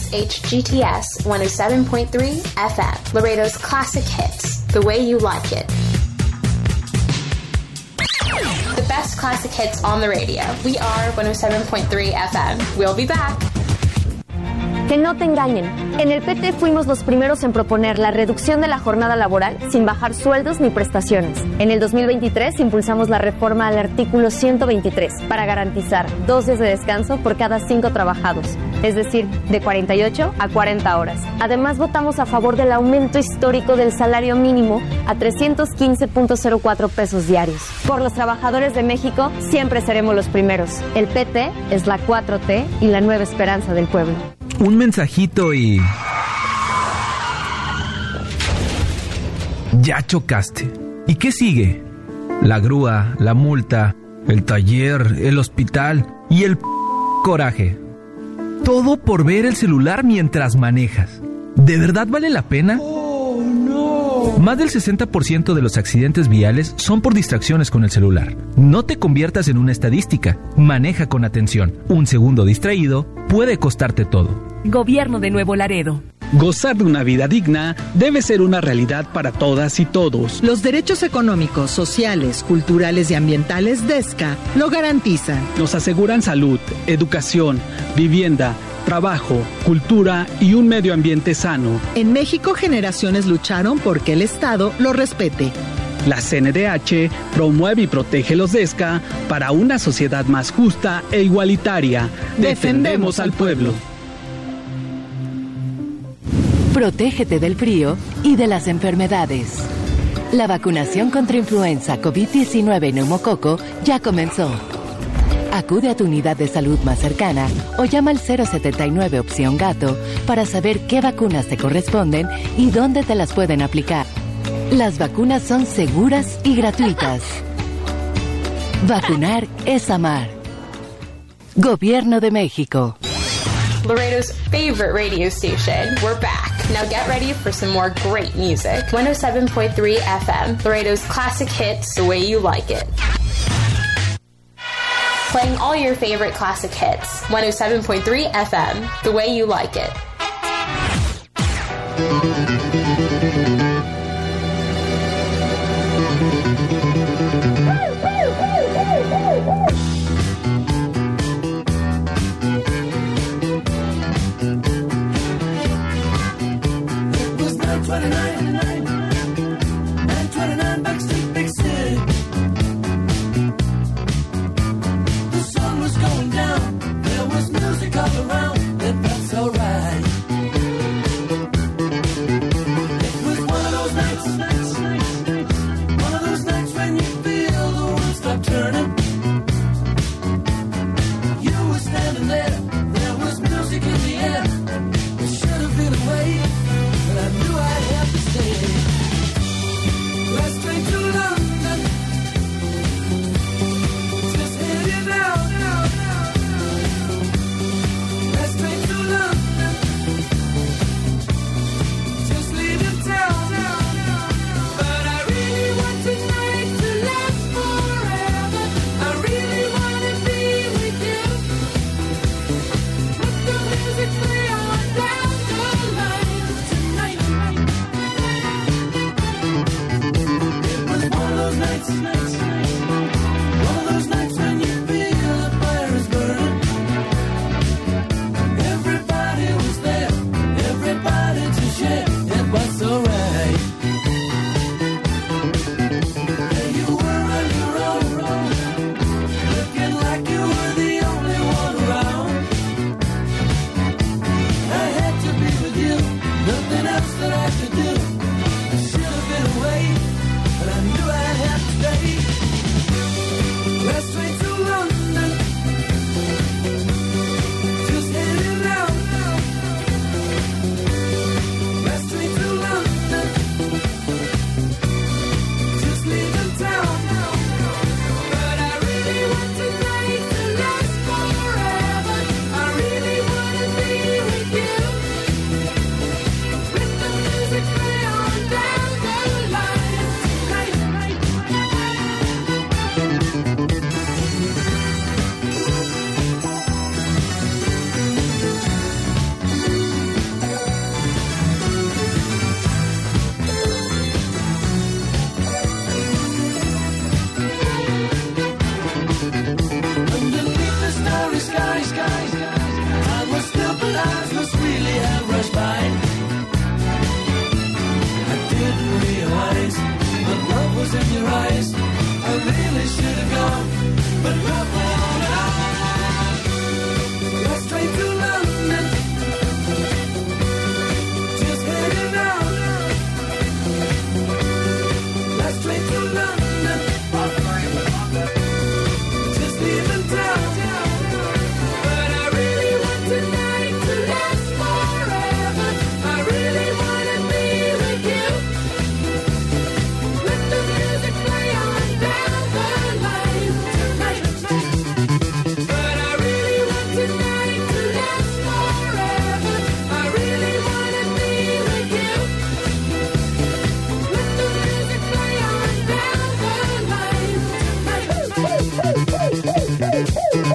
WXHGTS 107.3 FM, Laredo's classic hits, the way you like it. The best classic hits on the radio. We are 107.3 FM. We'll be back. Que no te engañen. En el PT fuimos los primeros en proponer la reducción de la jornada laboral sin bajar sueldos ni prestaciones. En el 2023 impulsamos la reforma al artículo 123 para garantizar 2 días de descanso por cada 5 trabajados, es decir, de 48 a 40 horas. Además, votamos a favor del aumento histórico del salario mínimo a 315.04 pesos diarios. Por los trabajadores de México, siempre seremos los primeros. El PT es la 4T y la nueva esperanza del pueblo. Un mensajito y... ya chocaste. ¿Y qué sigue? La grúa, la multa, el taller, el hospital y el coraje. Todo por ver el celular mientras manejas. ¿De verdad vale la pena? ¡Oh, no! Más del 60% de los accidentes viales son por distracciones con el celular. No te conviertas en una estadística. Maneja con atención. Un segundo distraído puede costarte todo. Gobierno de Nuevo Laredo. Gozar de una vida digna debe ser una realidad para todas y todos. Los derechos económicos, sociales, culturales y ambientales de ESCA lo garantizan. Nos aseguran salud, educación, vivienda, trabajo, cultura y un medio ambiente sano. En México, generaciones lucharon porque el Estado lo respete. La CNDH promueve y protege los DESCA para una sociedad más justa e igualitaria. Defendemos al pueblo. Protégete del frío y de las enfermedades. La vacunación contra influenza, COVID-19 y neumococo ya comenzó. Acude a tu unidad de salud más cercana o llama al 079 opción gato para saber qué vacunas te corresponden y dónde te las pueden aplicar. Las vacunas son seguras y gratuitas. Vacunar es amar. Gobierno de México. Laredo's favorite radio station. We're back. Now get ready for some more great music. 107.3 FM, Laredo's classic hits, the way you like it. Playing all your favorite classic hits. 107.3 FM, the way you like it. skies. Time was still, but eyes must really have rushed by. I didn't realize that love was in your eyes. I really should have gone, but love went on and on. Last train to London, just heading out. Last train to London, just leaving town. But I really want tonight to last forever. I really want to be with you. Let the music play on down the line tonight. But I really want tonight to last forever. I really want to be with you. Let the music play on down the line tonight.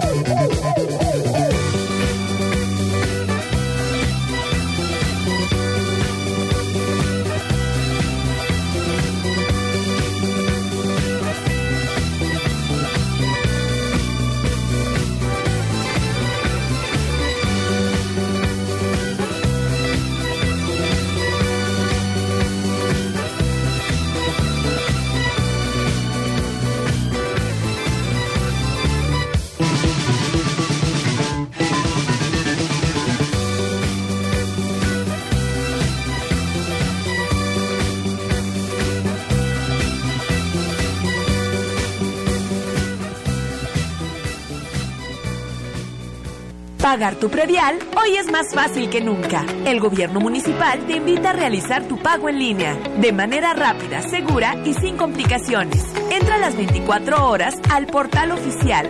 Pagar tu predial hoy es más fácil que nunca. El gobierno municipal te invita a realizar tu pago en línea, de manera rápida, segura y sin complicaciones. Entra a las 24 horas al portal oficial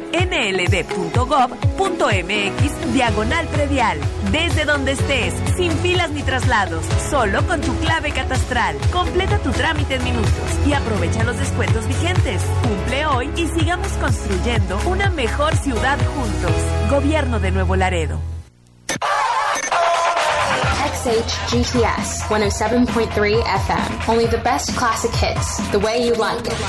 nld.gov.mx/predial. Desde donde estés, sin filas ni traslados, solo con tu clave catastral. Completa tu trámite en minutos y aprovecha los descuentos vigentes. Cumple hoy y sigamos construyendo una mejor ciudad juntos. Gobierno de Nuevo Laredo. XHGTS 107.3 FM. Only the best classic hits, the way you like it.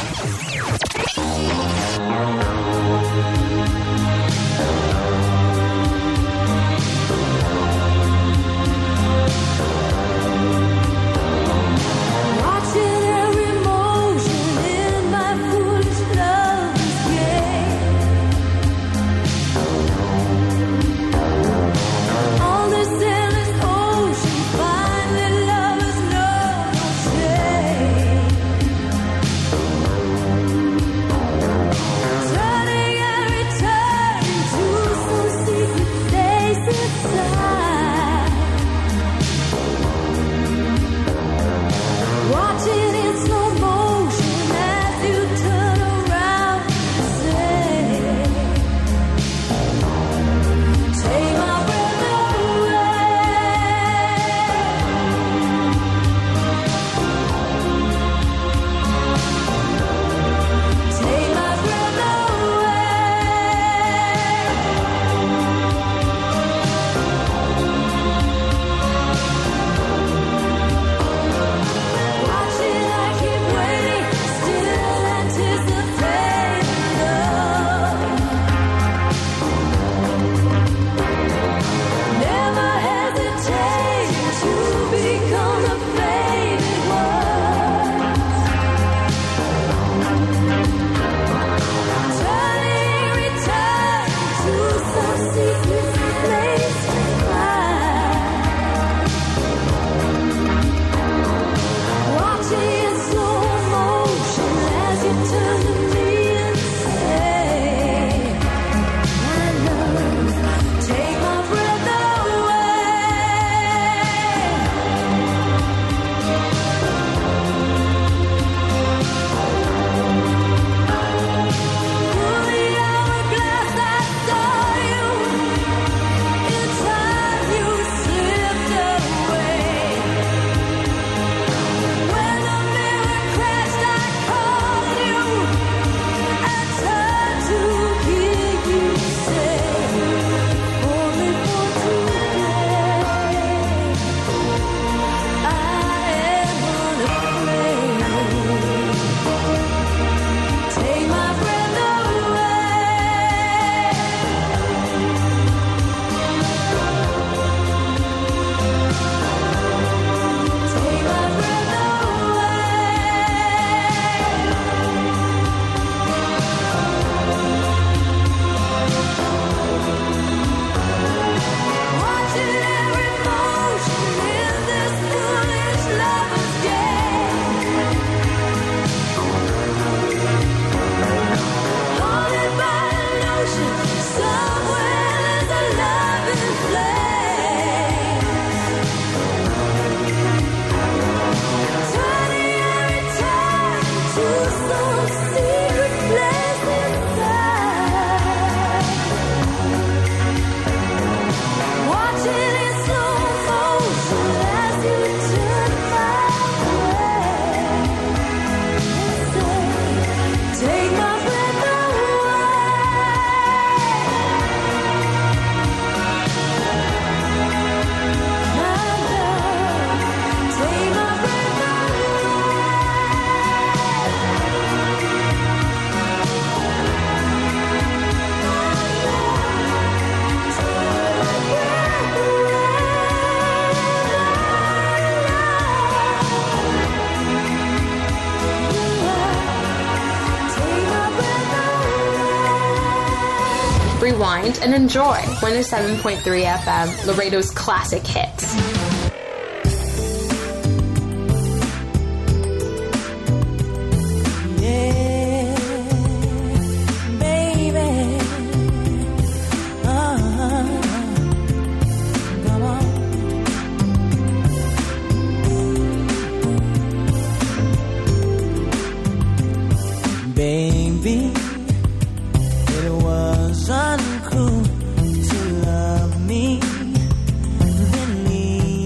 rewind, and enjoy 107.3 FM, Laredo's classic hits. Baby, it was uncool to love me, then leave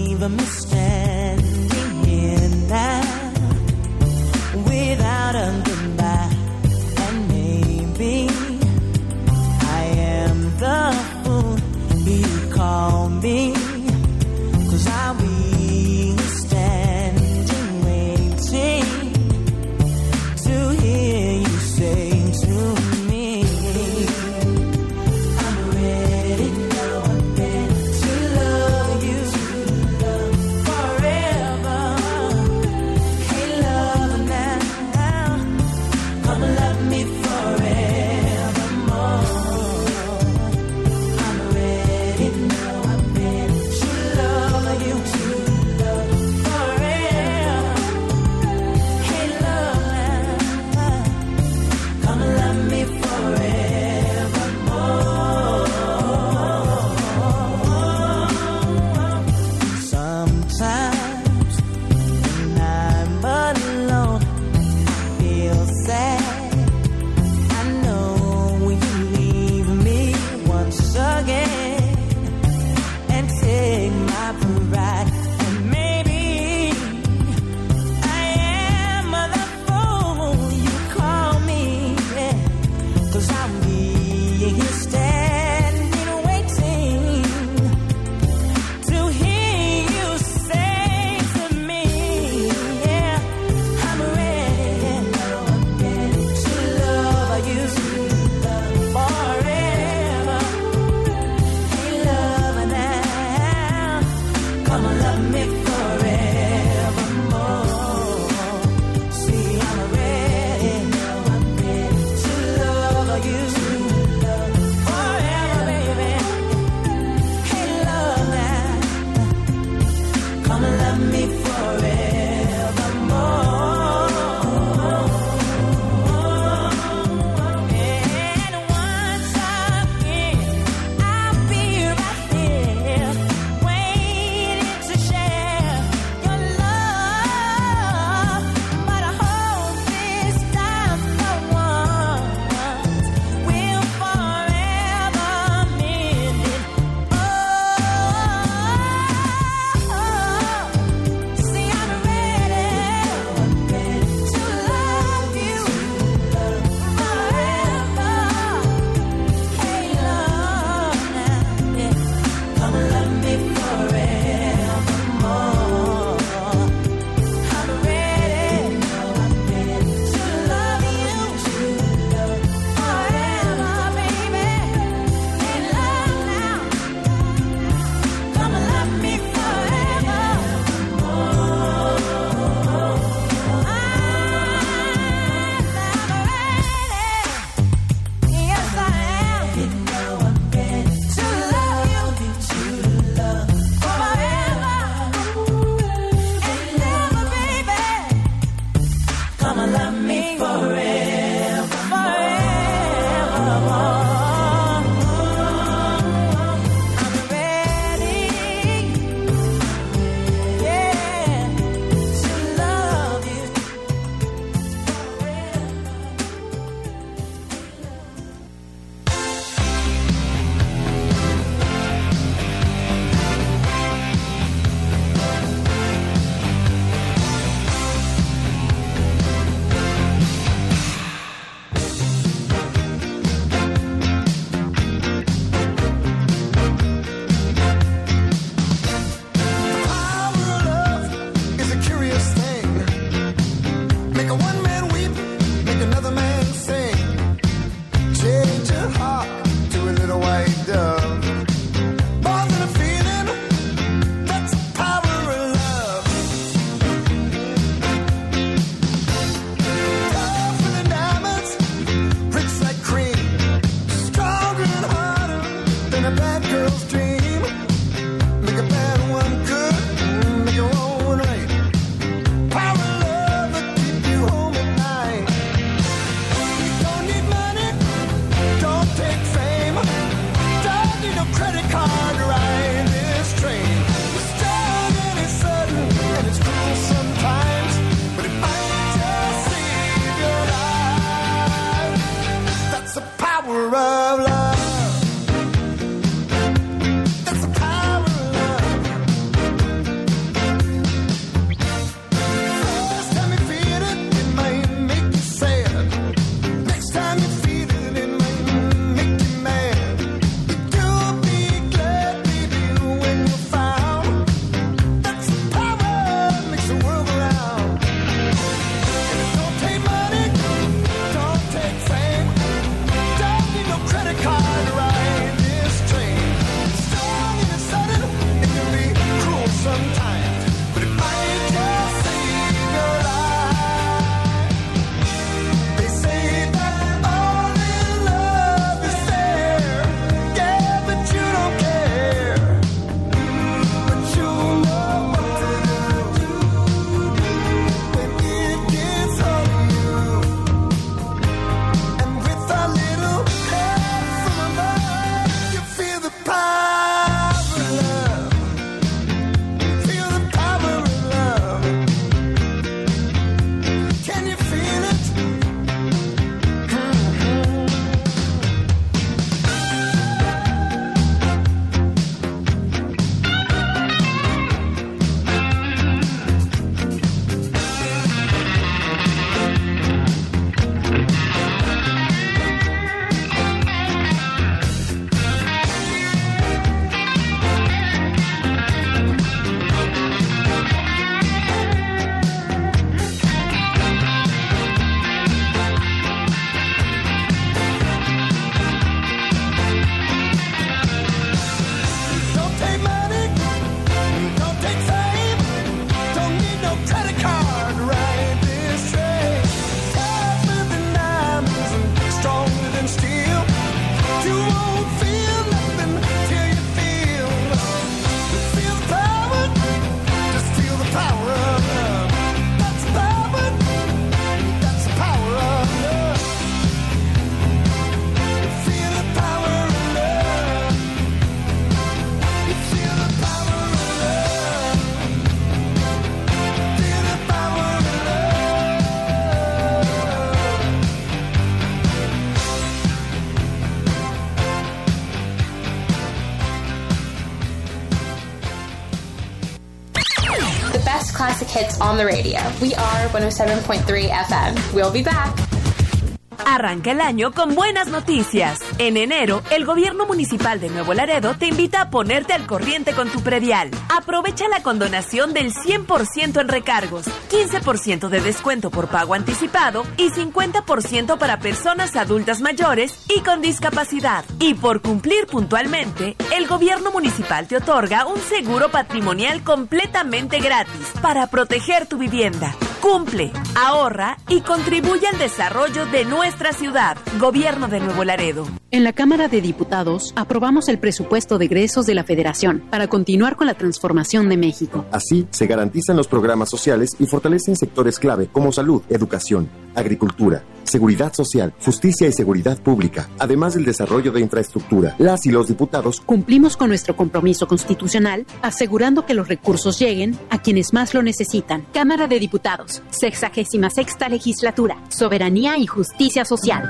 the best classic hits on the radio. We are 107.3 FM. We'll be back. Arranca el año con buenas noticias. En enero, el gobierno municipal de Nuevo Laredo te invita a ponerte al corriente con tu predial. Aprovecha la condonación del 100% en recargos, 15% de descuento por pago anticipado y 50% para personas adultas mayores y con discapacidad. Y por cumplir puntualmente, el gobierno municipal te otorga un seguro patrimonial completamente gratis para proteger tu vivienda. Cumple, ahorra y contribuye al desarrollo de nuestra ciudad. Gobierno de Nuevo Laredo. En la Cámara de Diputados aprobamos el presupuesto de egresos de la Federación para continuar con la transformación de México. Así, se garantizan los programas sociales y fortalecen sectores clave como salud, educación, agricultura, seguridad social, justicia y seguridad pública, además del desarrollo de infraestructura. Las y los diputados cumplimos con nuestro compromiso constitucional, asegurando que los recursos lleguen a quienes más lo necesitan. Cámara de Diputados, 66ª Legislatura, Soberanía y Justicia Social.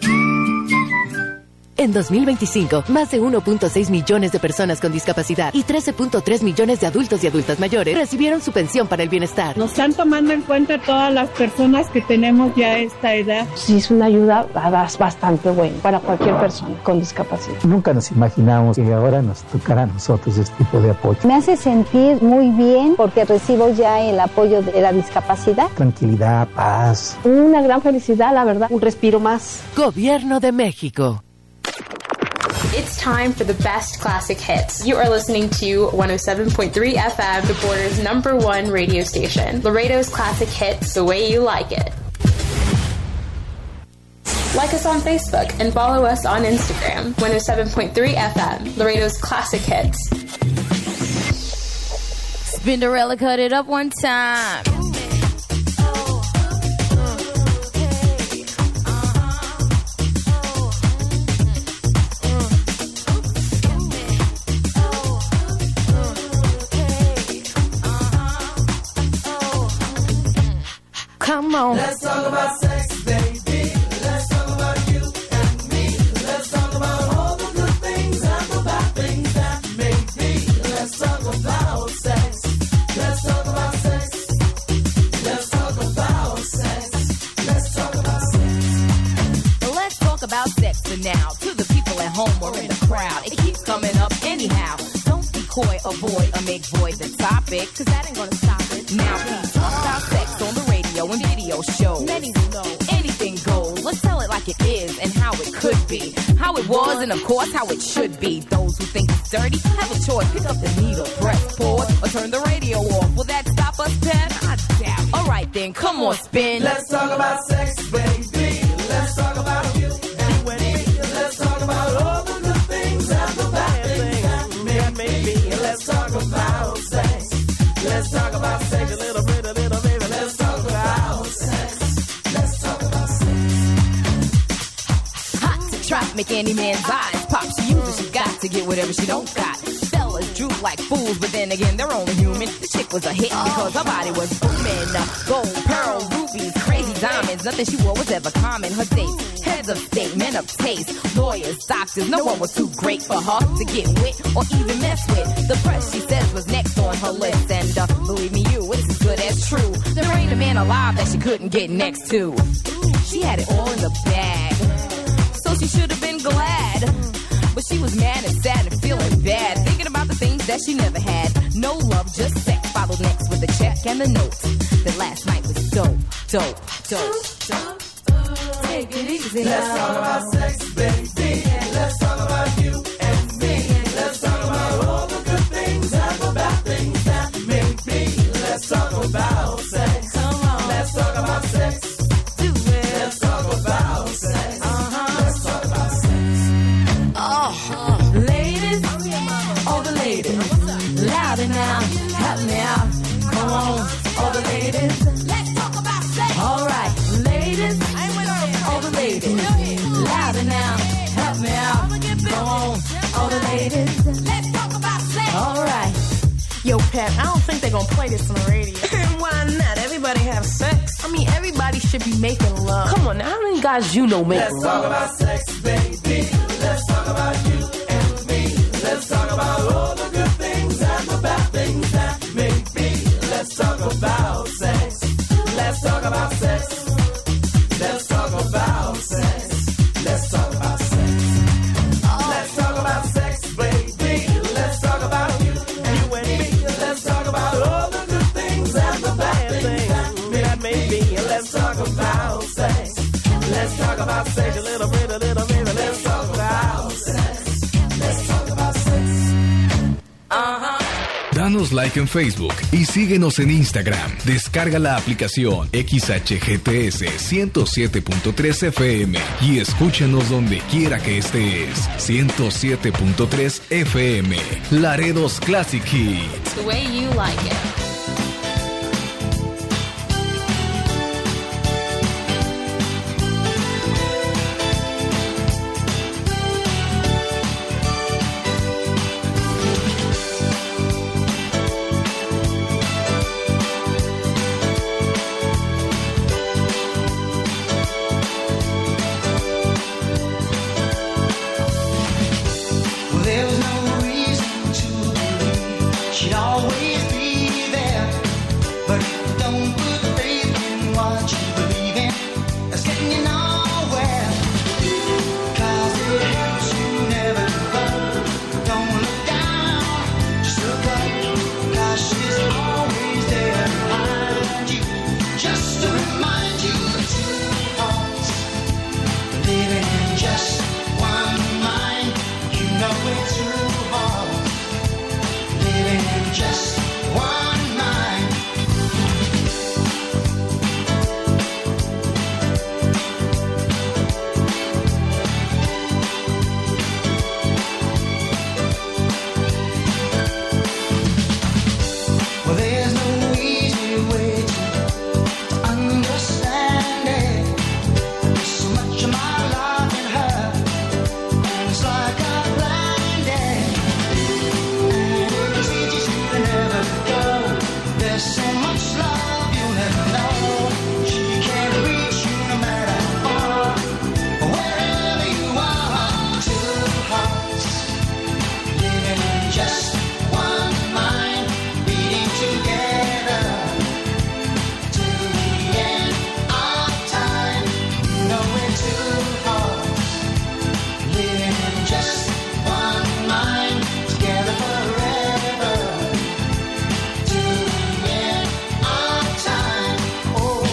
En 2025, más de 1.6 millones de personas con discapacidad y 13.3 millones de adultos y adultas mayores recibieron su pensión para el bienestar. Nos están tomando en cuenta todas las personas que tenemos ya esta edad. Sí, es una ayuda bastante buena para cualquier persona con discapacidad. Nunca nos imaginamos que ahora nos tocará a nosotros este tipo de apoyo. Me hace sentir muy bien porque recibo ya el apoyo de la discapacidad. Tranquilidad, paz. Una gran felicidad, la verdad, un respiro más. Gobierno de México. It's time for the best classic hits. You are listening to 107.3 FM, the border's #1 radio station. Laredo's classic hits the way you like it. Like us on Facebook and follow us on Instagram. 107.3 FM, Laredo's classic hits. Spinderella, cut it up one time. Come on. Let's talk about sex, baby. Let's talk about you and me. Let's talk about all the good things and the bad things that may be. Let's talk about sex. Let's talk about sex. Let's talk about sex. Let's talk about sex. Well, let's talk about sex for now. To the people at home or in the crowd, it keeps coming up anyhow. Don't be coy, avoid, or make void the topic, cause that ain't gonna stop it. Now please talk about sex on the radio and video shows. Many will know anything goes. Let's tell it like it is and how it could be, how it was and of course how it should be. Those who think it's dirty have a choice. Pick up the needle, press pause, or turn the radio off. Will that stop us, Ted? I doubt it. All right then, come on, spin. Let's talk about sex, baby. Let's talk about you and me. Let's talk about all the good things and the bad things that may be. Let's talk about sex. Let's talk about sex a little bit, baby. Let's talk about sex. Let's talk about sex. Hot to trap, make any man's eyes pop. She uses, she got to get whatever she don't got. Fellas droop like fools, but then again, they're only human. The chick was a hit because her body was booming. Gold, pearl, rubies, crazy diamonds. Nothing she wore was ever common. Her dates, heads of state, men of taste, lawyers, doctors. No one was too great for her to get with or even mess with. The press, she says, was next on her list. And believe me, it's as good as true. There ain't a man alive that she couldn't get next to. She had it all in the bag, so she should have been glad. But she was mad and sad and feeling bad, thinking about the things that she never had. No love, just sex, followed next with a check and a note. That last night was dope, dope, dope, dope. Take it easy. Let's talk about sex, baby. Let's talk about you and me. Let's talk about all the good things and the bad things that may be. Let's talk about sex. Come on. Let's talk about sex. Do it. Let's talk about sex. Let's talk about sex. Ladies, all the ladies, louder now, help me out. Come on, all the ladies, let's talk about sex. All right, ladies, all the ladies, louder now, help me out. Come on, all the ladies, let's talk about sex. All right. Yo, Pat, I don't think they're gonna play this on the radio. Why not? Everybody have sex. I mean, everybody should be making love. Come on, now, how many guys you know make Let's love? talk about sex, baby. Let's talk about you and me. Let's talk about all the good things and the bad things that may be. Let's sex, a little bit, baby. Let's talk about sex. Let's talk about sex. Danos like en Facebook y síguenos en Instagram. Descarga la aplicación XHGTS 107.3 FM y escúchanos donde quiera que estés. 107.3 FM, Laredo's Classic Hits. The way you like it. There was no reason to believe she'd always be there. But if you don't put faith in what you believe in, that's getting you nowhere. Cause it helps you never give up. Don't look down, just look up. Cause she's always there behind you, just to remind you of two hearts living in just one mind. You know it's too hard living in just one mind. Well, there's no easy way to understand it. There's so much of my life in her, and it's like I'm blinded. And it teaches you to never go. There's so much love you'll never know. She can't reach you no matter how far, wherever you are. Two hearts living in just one mind, beating together till the end of time. You know we're two hearts living in just one mind, together forever till the end of time. Oh,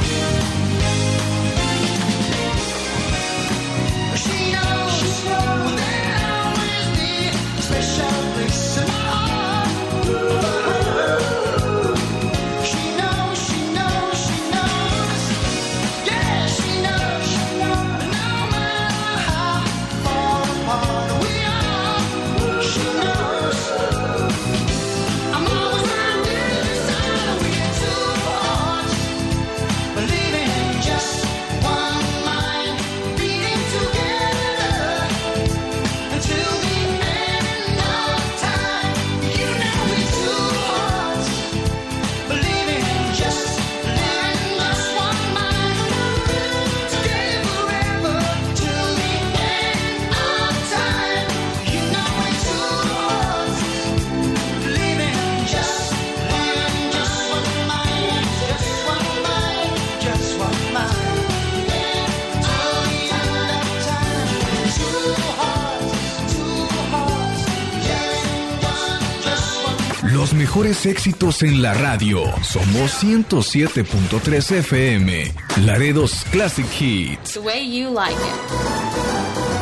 she knows there'll always be a special place in my heart. She knows, she knows, she knows. Yeah, she knows, no matter how far apart we are. She knows I'm always right there beside her. We get two hearts, believing in just one mind, beating together until the end of time. You know we're two hearts, believing in just one mind, together forever till the end of time. You know we're two hearts, believing in just one mind, just one mind, just one mind, till the end of time. Two hearts, just one. Los mejores éxitos en la radio. Somos 107.3 FM, Laredo's Classic Hits. The way you like it.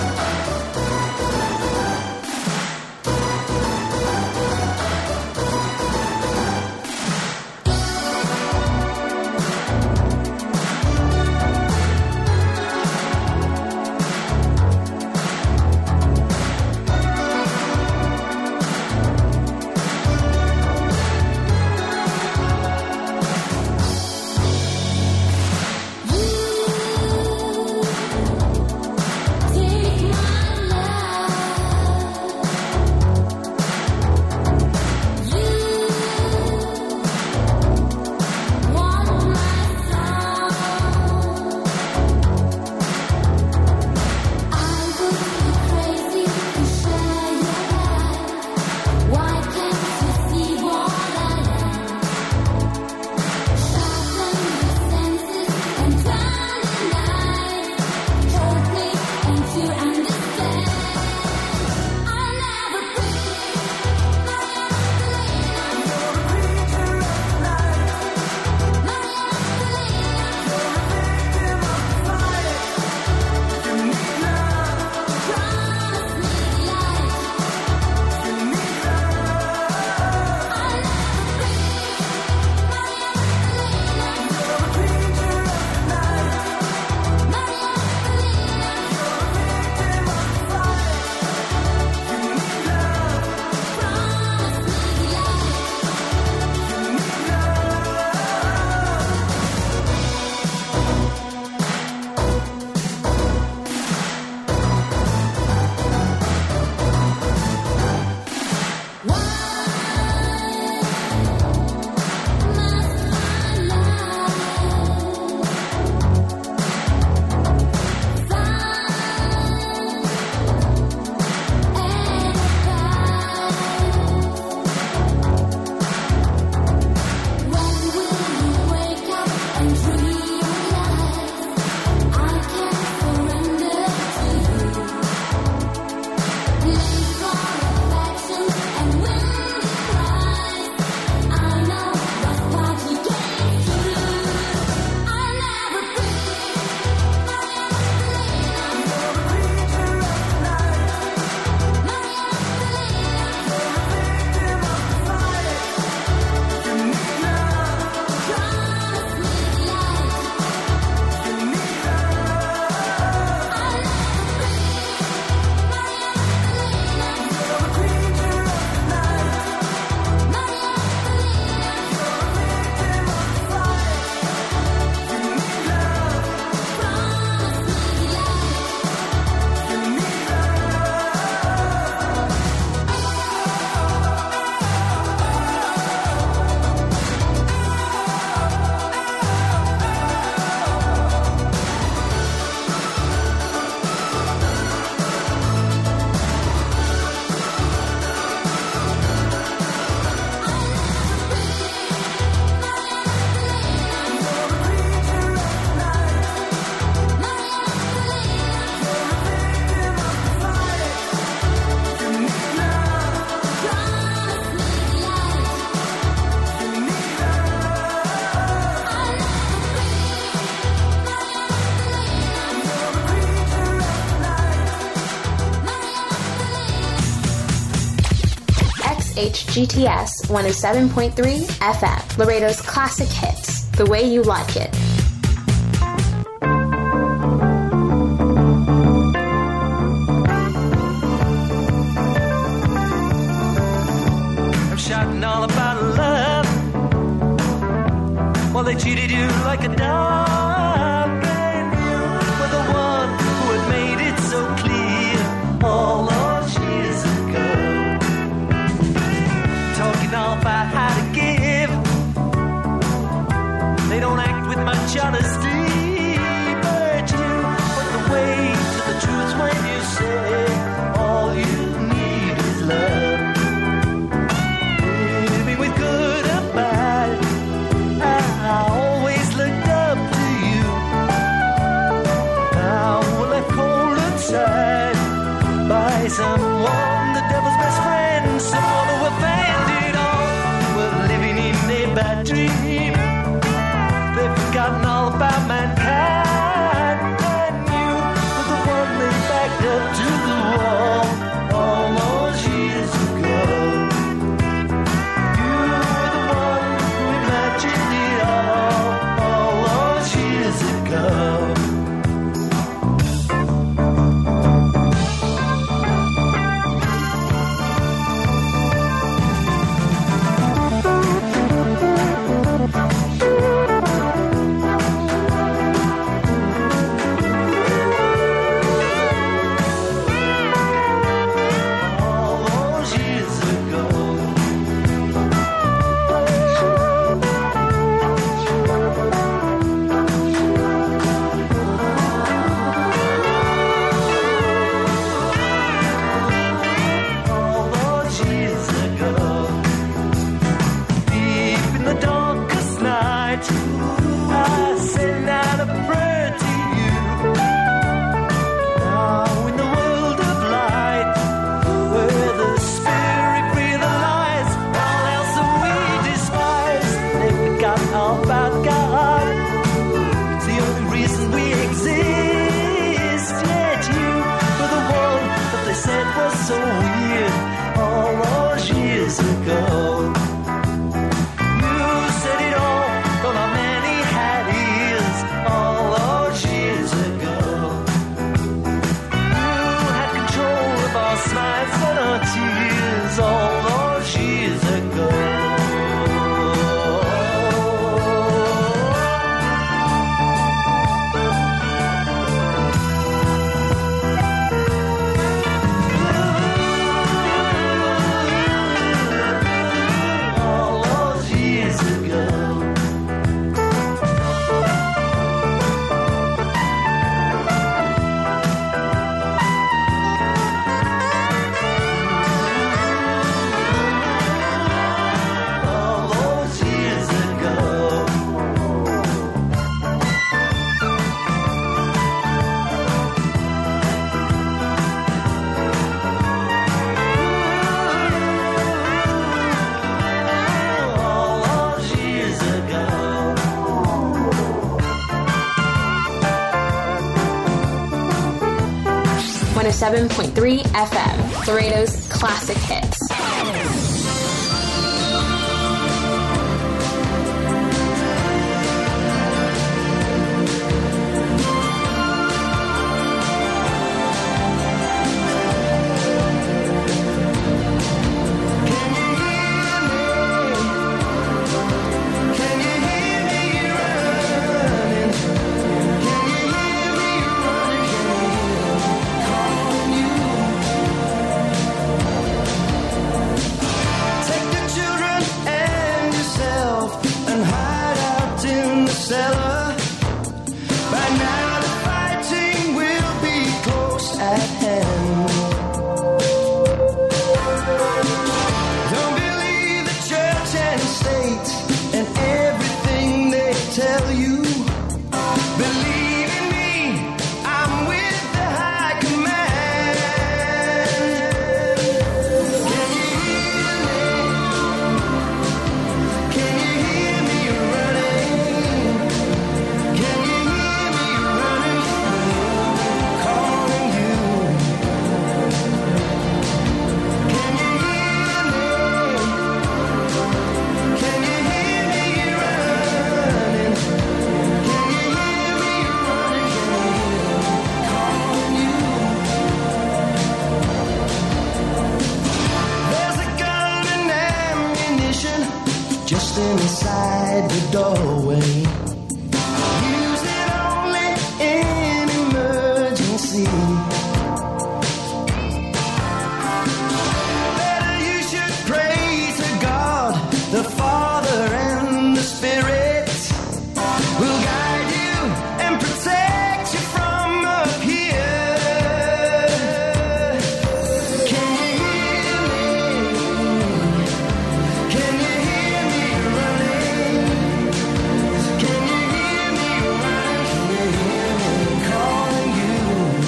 Yeah. WSHGTS 107.3 FM, Laredo's classic hits, the way you like it. I'm shouting all about love. Well, they cheated you like a dog, and you were the one who had made it so clear all those years ago. Talking all about how to give. They don't act with much honesty, but you went the way to the truth when you say all you need is love. Living with good and bad, I always looked up to you. Now we're left cold inside by someone, the devil's best friend, someone who offended all. We're living in a bad dream. They've forgotten all about mankind, and you were the one they backed up to the wall all those years ago. You were the one who imagined it all those years ago. All those years ago. All those years ago. Deep in the darkest night, I send out a prayer to you. Now in the world of light, where the spirit realizes all else that we despise, they've forgotten all about God. It's the only reason we exist. Yet you were the one that they said was so weird all those years ago. You said it all, though not many had ears all those years ago. You had control of our smiles and our tears all those years ago. All those years ago. All those years ago. 107.3 FM, Laredo's classic hits. house inside the doorway. Use it only in emergency. Better you should pray to God, the Father and the Spirit will guide you and protect you from up here. Can you hear me? Can you hear me running? Can you hear me running? Can you hear me calling you?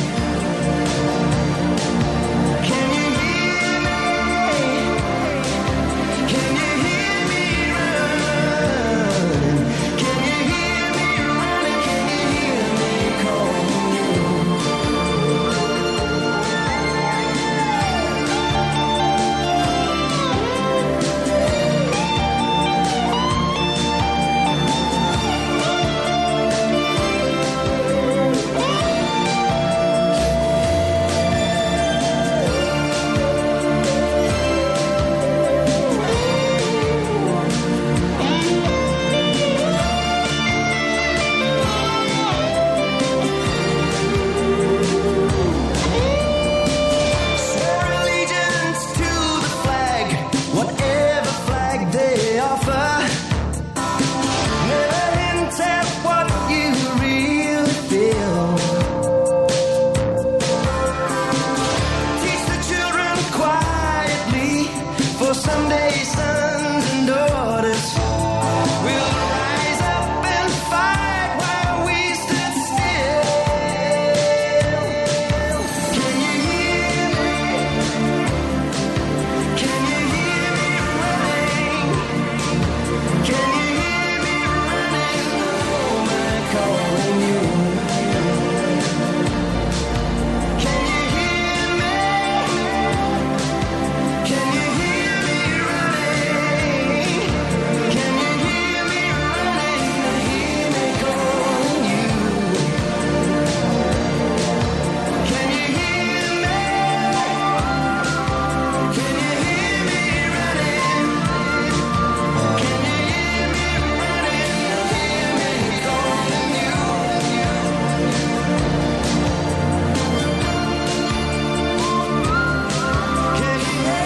Can you hear me? Can you hear me running? Can you hear me running? Can you hear me calling you? Swear allegiance to the flag, whatever flag they offer. Never hint at what you really feel. Teach the children quietly, for someday sons and daughters will rise up and fight while we stood still. Can you hear me? Can you hear me running? Can you hear me running? Oh, I'm calling you. Can you hear me? Can you hear me running? Can you hear me running? Hear me calling you. Can you hear me? Can you hear me running? Can you hear me running? Hear me calling you. Can you hear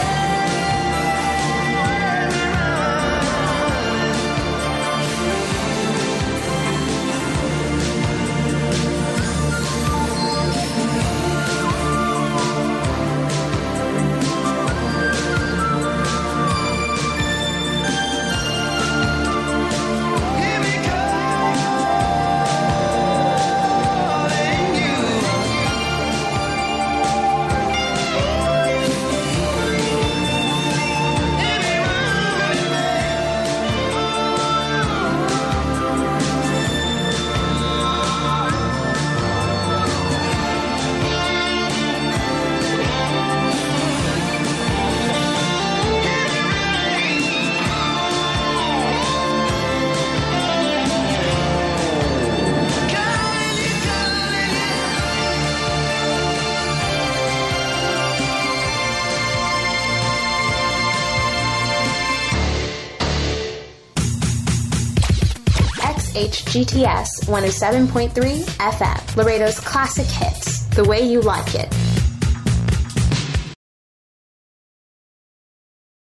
XHGTS 107.3 FM, Laredo's classic hits, the way you like it.